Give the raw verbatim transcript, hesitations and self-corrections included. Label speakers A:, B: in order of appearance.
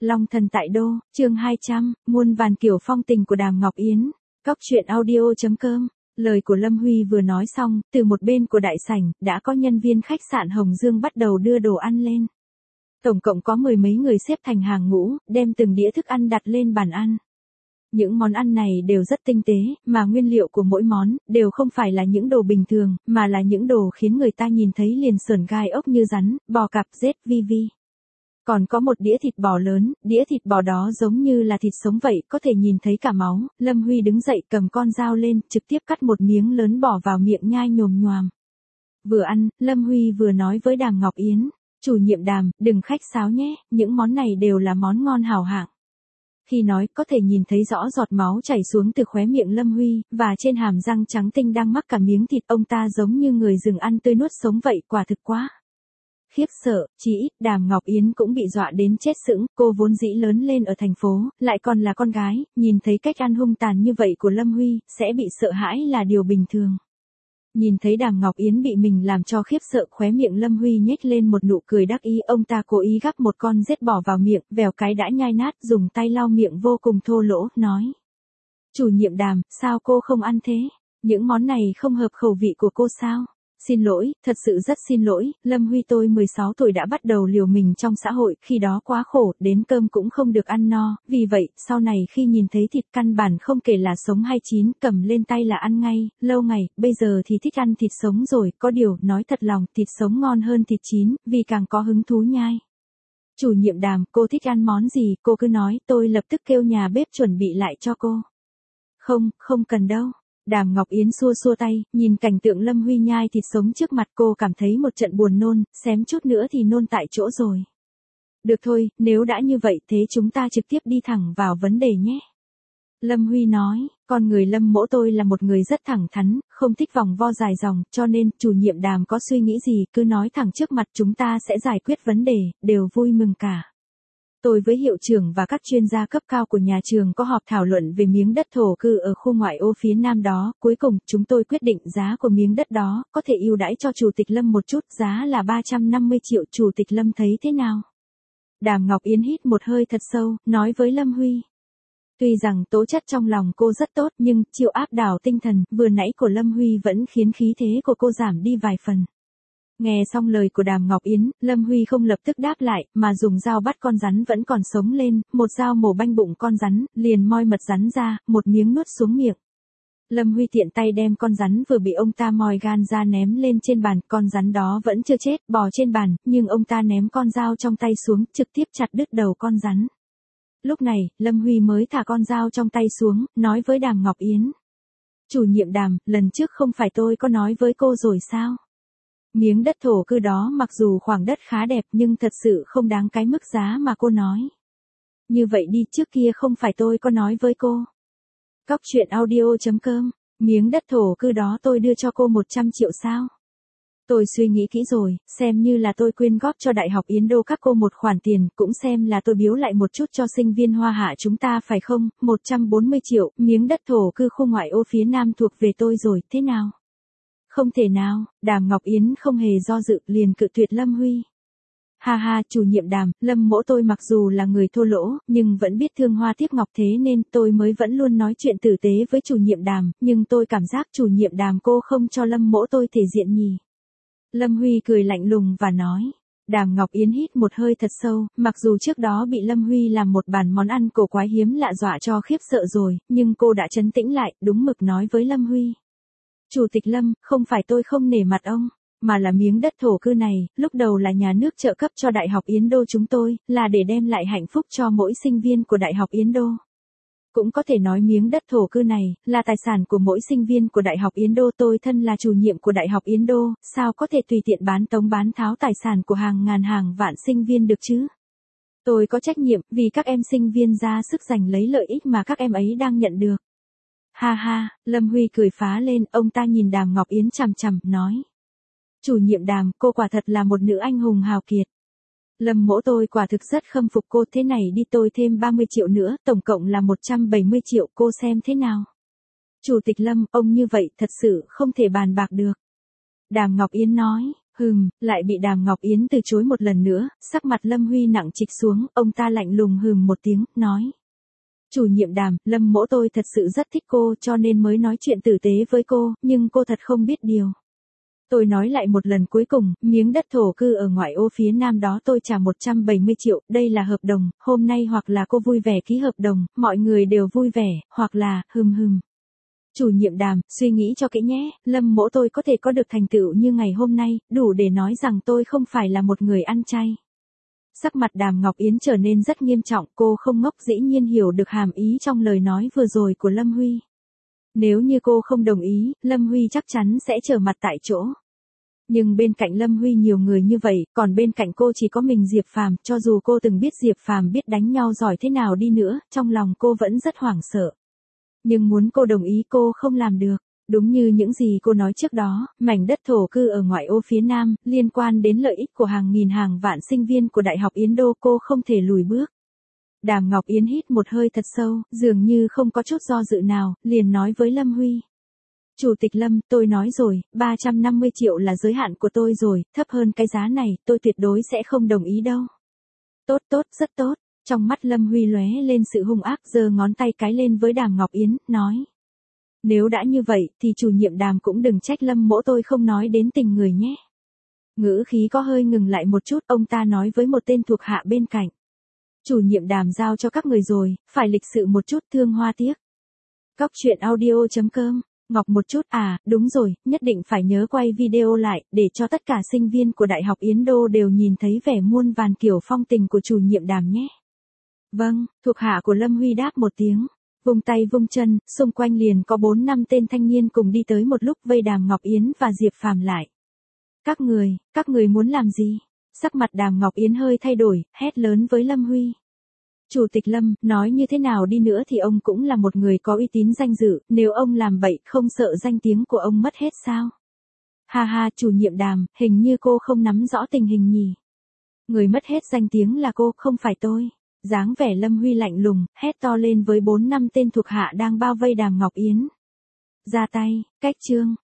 A: Long thần tại đô, chương hai trăm, muôn vàn kiểu phong tình của Đàm Ngọc Yến. Cóc truyện audio chấm com. Lời của Lâm Huy vừa nói xong, từ một bên của đại sảnh, đã có nhân viên khách sạn Hồng Dương bắt đầu đưa đồ ăn lên. Tổng cộng có mười mấy người xếp thành hàng ngũ, đem từng đĩa thức ăn đặt lên bàn ăn. Những món ăn này đều rất tinh tế, mà nguyên liệu của mỗi món, đều không phải là những đồ bình thường, mà là những đồ khiến người ta nhìn thấy liền sởn gai ốc như rắn, bò cạp, rết, vi vi. Còn có một đĩa thịt bò lớn, đĩa thịt bò đó giống như là thịt sống vậy, có thể nhìn thấy cả máu. Lâm Huy đứng dậy cầm con dao lên, trực tiếp cắt một miếng lớn bỏ vào miệng nhai nhồm nhoàm. Vừa ăn, Lâm Huy vừa nói với Đàm Ngọc Yến, chủ nhiệm Đàm, đừng khách sáo nhé, những món này đều là món ngon hảo hạng. Khi nói, có thể nhìn thấy rõ giọt máu chảy xuống từ khóe miệng Lâm Huy, và trên hàm răng trắng tinh đang mắc cả miếng thịt, ông ta giống như người rừng ăn tươi nuốt sống vậy, quả thực quá khiếp sợ. Chỉ ít Đàm Ngọc Yến cũng bị dọa đến chết sững, cô vốn dĩ lớn lên ở thành phố, lại còn là con gái, nhìn thấy cách ăn hung tàn như vậy của Lâm Huy, sẽ bị sợ hãi là điều bình thường. Nhìn thấy Đàm Ngọc Yến bị mình làm cho khiếp sợ, khóe miệng Lâm Huy nhếch lên một nụ cười đắc ý, ông ta cố ý gắp một con rết bỏ vào miệng, vèo cái đã nhai nát, dùng tay lau miệng vô cùng thô lỗ, nói. Chủ nhiệm Đàm, sao cô không ăn thế? Những món này không hợp khẩu vị của cô sao? Xin lỗi, thật sự rất xin lỗi, Lâm Huy tôi mười sáu tuổi đã bắt đầu liều mình trong xã hội, khi đó quá khổ, đến cơm cũng không được ăn no, vì vậy, sau này khi nhìn thấy thịt căn bản không kể là sống hay chín, cầm lên tay là ăn ngay, lâu ngày, bây giờ thì thích ăn thịt sống rồi, có điều, nói thật lòng, thịt sống ngon hơn thịt chín, vì càng có hứng thú nhai. Chủ nhiệm Đàm, cô thích ăn món gì, cô cứ nói, tôi lập tức kêu nhà bếp chuẩn bị lại cho cô. Không, không cần đâu. Đàm Ngọc Yến xua xua tay, nhìn cảnh tượng Lâm Huy nhai thịt sống trước mặt cô cảm thấy một trận buồn nôn, xém chút nữa thì nôn tại chỗ rồi. Được thôi, nếu đã như vậy thế chúng ta trực tiếp đi thẳng vào vấn đề nhé. Lâm Huy nói, con người Lâm mỗ tôi là một người rất thẳng thắn, không thích vòng vo dài dòng, cho nên, chủ nhiệm Đàm có suy nghĩ gì cứ nói thẳng trước mặt, chúng ta sẽ giải quyết vấn đề, đều vui mừng cả. Tôi với hiệu trưởng và các chuyên gia cấp cao của nhà trường có họp thảo luận về miếng đất thổ cư ở khu ngoại ô phía nam đó, cuối cùng chúng tôi quyết định giá của miếng đất đó, có thể ưu đãi cho Chủ tịch Lâm một chút, giá là ba trăm năm mươi triệu, Chủ tịch Lâm thấy thế nào? Đàm Ngọc Yến hít một hơi thật sâu, nói với Lâm Huy. Tuy rằng tố chất trong lòng cô rất tốt nhưng, chiêu áp đảo tinh thần, vừa nãy của Lâm Huy vẫn khiến khí thế của cô giảm đi vài phần. Nghe xong lời của Đàm Ngọc Yến, Lâm Huy không lập tức đáp lại, mà dùng dao bắt con rắn vẫn còn sống lên, một dao mổ banh bụng con rắn, liền moi mật rắn ra, một miếng nuốt xuống miệng. Lâm Huy tiện tay đem con rắn vừa bị ông ta moi gan ra ném lên trên bàn, con rắn đó vẫn chưa chết, bò trên bàn, nhưng ông ta ném con dao trong tay xuống, trực tiếp chặt đứt đầu con rắn. Lúc này, Lâm Huy mới thả con dao trong tay xuống, nói với Đàm Ngọc Yến. Chủ nhiệm Đàm, lần trước không phải tôi có nói với cô rồi sao? Miếng đất thổ cư đó mặc dù khoảng đất khá đẹp nhưng thật sự không đáng cái mức giá mà cô nói. Như vậy đi, trước kia không phải tôi có nói với cô. Cóc truyện audio chấm com, miếng đất thổ cư đó tôi đưa cho cô một trăm triệu sao? Tôi suy nghĩ kỹ rồi, xem như là tôi quyên góp cho Đại học Yến Đô các cô một khoản tiền, cũng xem là tôi biếu lại một chút cho sinh viên Hoa Hạ chúng ta phải không, một trăm bốn mươi triệu, miếng đất thổ cư khu ngoại ô phía nam thuộc về tôi rồi, thế nào? Không thể nào, Đàm Ngọc Yến không hề do dự, liền cự tuyệt Lâm Huy. Ha ha, chủ nhiệm Đàm, Lâm mỗ tôi mặc dù là người thô lỗ, nhưng vẫn biết thương hoa tiếc ngọc, thế nên tôi mới vẫn luôn nói chuyện tử tế với chủ nhiệm Đàm, nhưng tôi cảm giác chủ nhiệm Đàm cô không cho Lâm mỗ tôi thể diện nhỉ. Lâm Huy cười lạnh lùng và nói. Đàm Ngọc Yến hít một hơi thật sâu, mặc dù trước đó bị Lâm Huy làm một bàn món ăn cổ quái hiếm lạ dọa cho khiếp sợ rồi, nhưng cô đã trấn tĩnh lại, đúng mực nói với Lâm Huy. Chủ tịch Lâm, không phải tôi không nể mặt ông, mà là miếng đất thổ cư này, lúc đầu là nhà nước trợ cấp cho Đại học Yến Đô chúng tôi, là để đem lại hạnh phúc cho mỗi sinh viên của Đại học Yến Đô. Cũng có thể nói miếng đất thổ cư này, là tài sản của mỗi sinh viên của Đại học Yến Đô, tôi thân là chủ nhiệm của Đại học Yến Đô, sao có thể tùy tiện bán tống bán tháo tài sản của hàng ngàn hàng vạn sinh viên được chứ? Tôi có trách nhiệm, vì các em sinh viên ra sức giành lấy lợi ích mà các em ấy đang nhận được. Ha ha, Lâm Huy cười phá lên, ông ta nhìn Đàm Ngọc Yến chằm chằm, nói. Chủ nhiệm Đàm, cô quả thật là một nữ anh hùng hào kiệt. Lâm mỗ tôi quả thực rất khâm phục cô, thế này đi, tôi thêm ba mươi triệu nữa, tổng cộng là một trăm bảy mươi triệu, cô xem thế nào? Chủ tịch Lâm, ông như vậy thật sự không thể bàn bạc được. Đàm Ngọc Yến nói, Hừm, lại bị Đàm Ngọc Yến từ chối một lần nữa, sắc mặt Lâm Huy nặng trịch xuống, ông ta lạnh lùng hừm một tiếng, nói. Chủ nhiệm Đàm, Lâm mỗ tôi thật sự rất thích cô cho nên mới nói chuyện tử tế với cô, nhưng cô thật không biết điều. Tôi nói lại một lần cuối cùng, miếng đất thổ cư ở ngoại ô phía nam đó tôi trả một trăm bảy mươi triệu, đây là hợp đồng, hôm nay hoặc là cô vui vẻ ký hợp đồng, mọi người đều vui vẻ, hoặc là, hừm hừm. Chủ nhiệm Đàm, suy nghĩ cho kỹ nhé, Lâm mỗ tôi có thể có được thành tựu như ngày hôm nay, đủ để nói rằng tôi không phải là một người ăn chay. Sắc mặt Đàm Ngọc Yến trở nên rất nghiêm trọng, cô không ngốc dĩ nhiên hiểu được hàm ý trong lời nói vừa rồi của Lâm Huy. Nếu như cô không đồng ý, Lâm Huy chắc chắn sẽ trở mặt tại chỗ. Nhưng bên cạnh Lâm Huy nhiều người như vậy, còn bên cạnh cô chỉ có mình Diệp Phàm, cho dù cô từng biết Diệp Phàm biết đánh nhau giỏi thế nào đi nữa, trong lòng cô vẫn rất hoảng sợ. Nhưng muốn cô đồng ý cô không làm được. Đúng như những gì cô nói trước đó, mảnh đất thổ cư ở ngoại ô phía nam, liên quan đến lợi ích của hàng nghìn hàng vạn sinh viên của Đại học Yến Đô, cô không thể lùi bước. Đàm Ngọc Yến hít một hơi thật sâu, dường như không có chút do dự nào, liền nói với Lâm Huy. Chủ tịch Lâm, tôi nói rồi, ba trăm năm mươi triệu là giới hạn của tôi rồi, thấp hơn cái giá này, tôi tuyệt đối sẽ không đồng ý đâu. Tốt tốt, rất tốt. Trong mắt Lâm Huy lóe lên sự hung ác, giơ ngón tay cái lên với Đàm Ngọc Yến, nói. Nếu đã như vậy, thì chủ nhiệm Đàm cũng đừng trách Lâm mỗ tôi không nói đến tình người nhé. Ngữ khí có hơi ngừng lại một chút, ông ta nói với một tên thuộc hạ bên cạnh. Chủ nhiệm Đàm giao cho các người rồi, phải lịch sự một chút, thương hoa tiếc. Cóc truyện audio chấm com, Ngọc một chút, à, đúng rồi, nhất định phải nhớ quay video lại, để cho tất cả sinh viên của Đại học Yến Đô đều nhìn thấy vẻ muôn vàn kiểu phong tình của chủ nhiệm Đàm nhé. Vâng, thuộc hạ của Lâm Huy đáp một tiếng. Vung tay vung chân, xung quanh liền có bốn năm tên thanh niên cùng đi tới một lúc vây Đàm Ngọc Yến và Diệp Phàm lại. Các người, các người muốn làm gì? Sắc mặt Đàm Ngọc Yến hơi thay đổi, hét lớn với Lâm Huy. Chủ tịch Lâm, nói như thế nào đi nữa thì ông cũng là một người có uy tín danh dự, nếu ông làm bậy không sợ danh tiếng của ông mất hết sao? Ha ha, chủ nhiệm Đàm, hình như cô không nắm rõ tình hình nhỉ. Người mất hết danh tiếng là cô, không phải tôi. Dáng vẻ Lâm Huy lạnh lùng, hét to lên với bốn năm tên thuộc hạ đang bao vây Đàm Ngọc Yến. Ra tay, cách chương.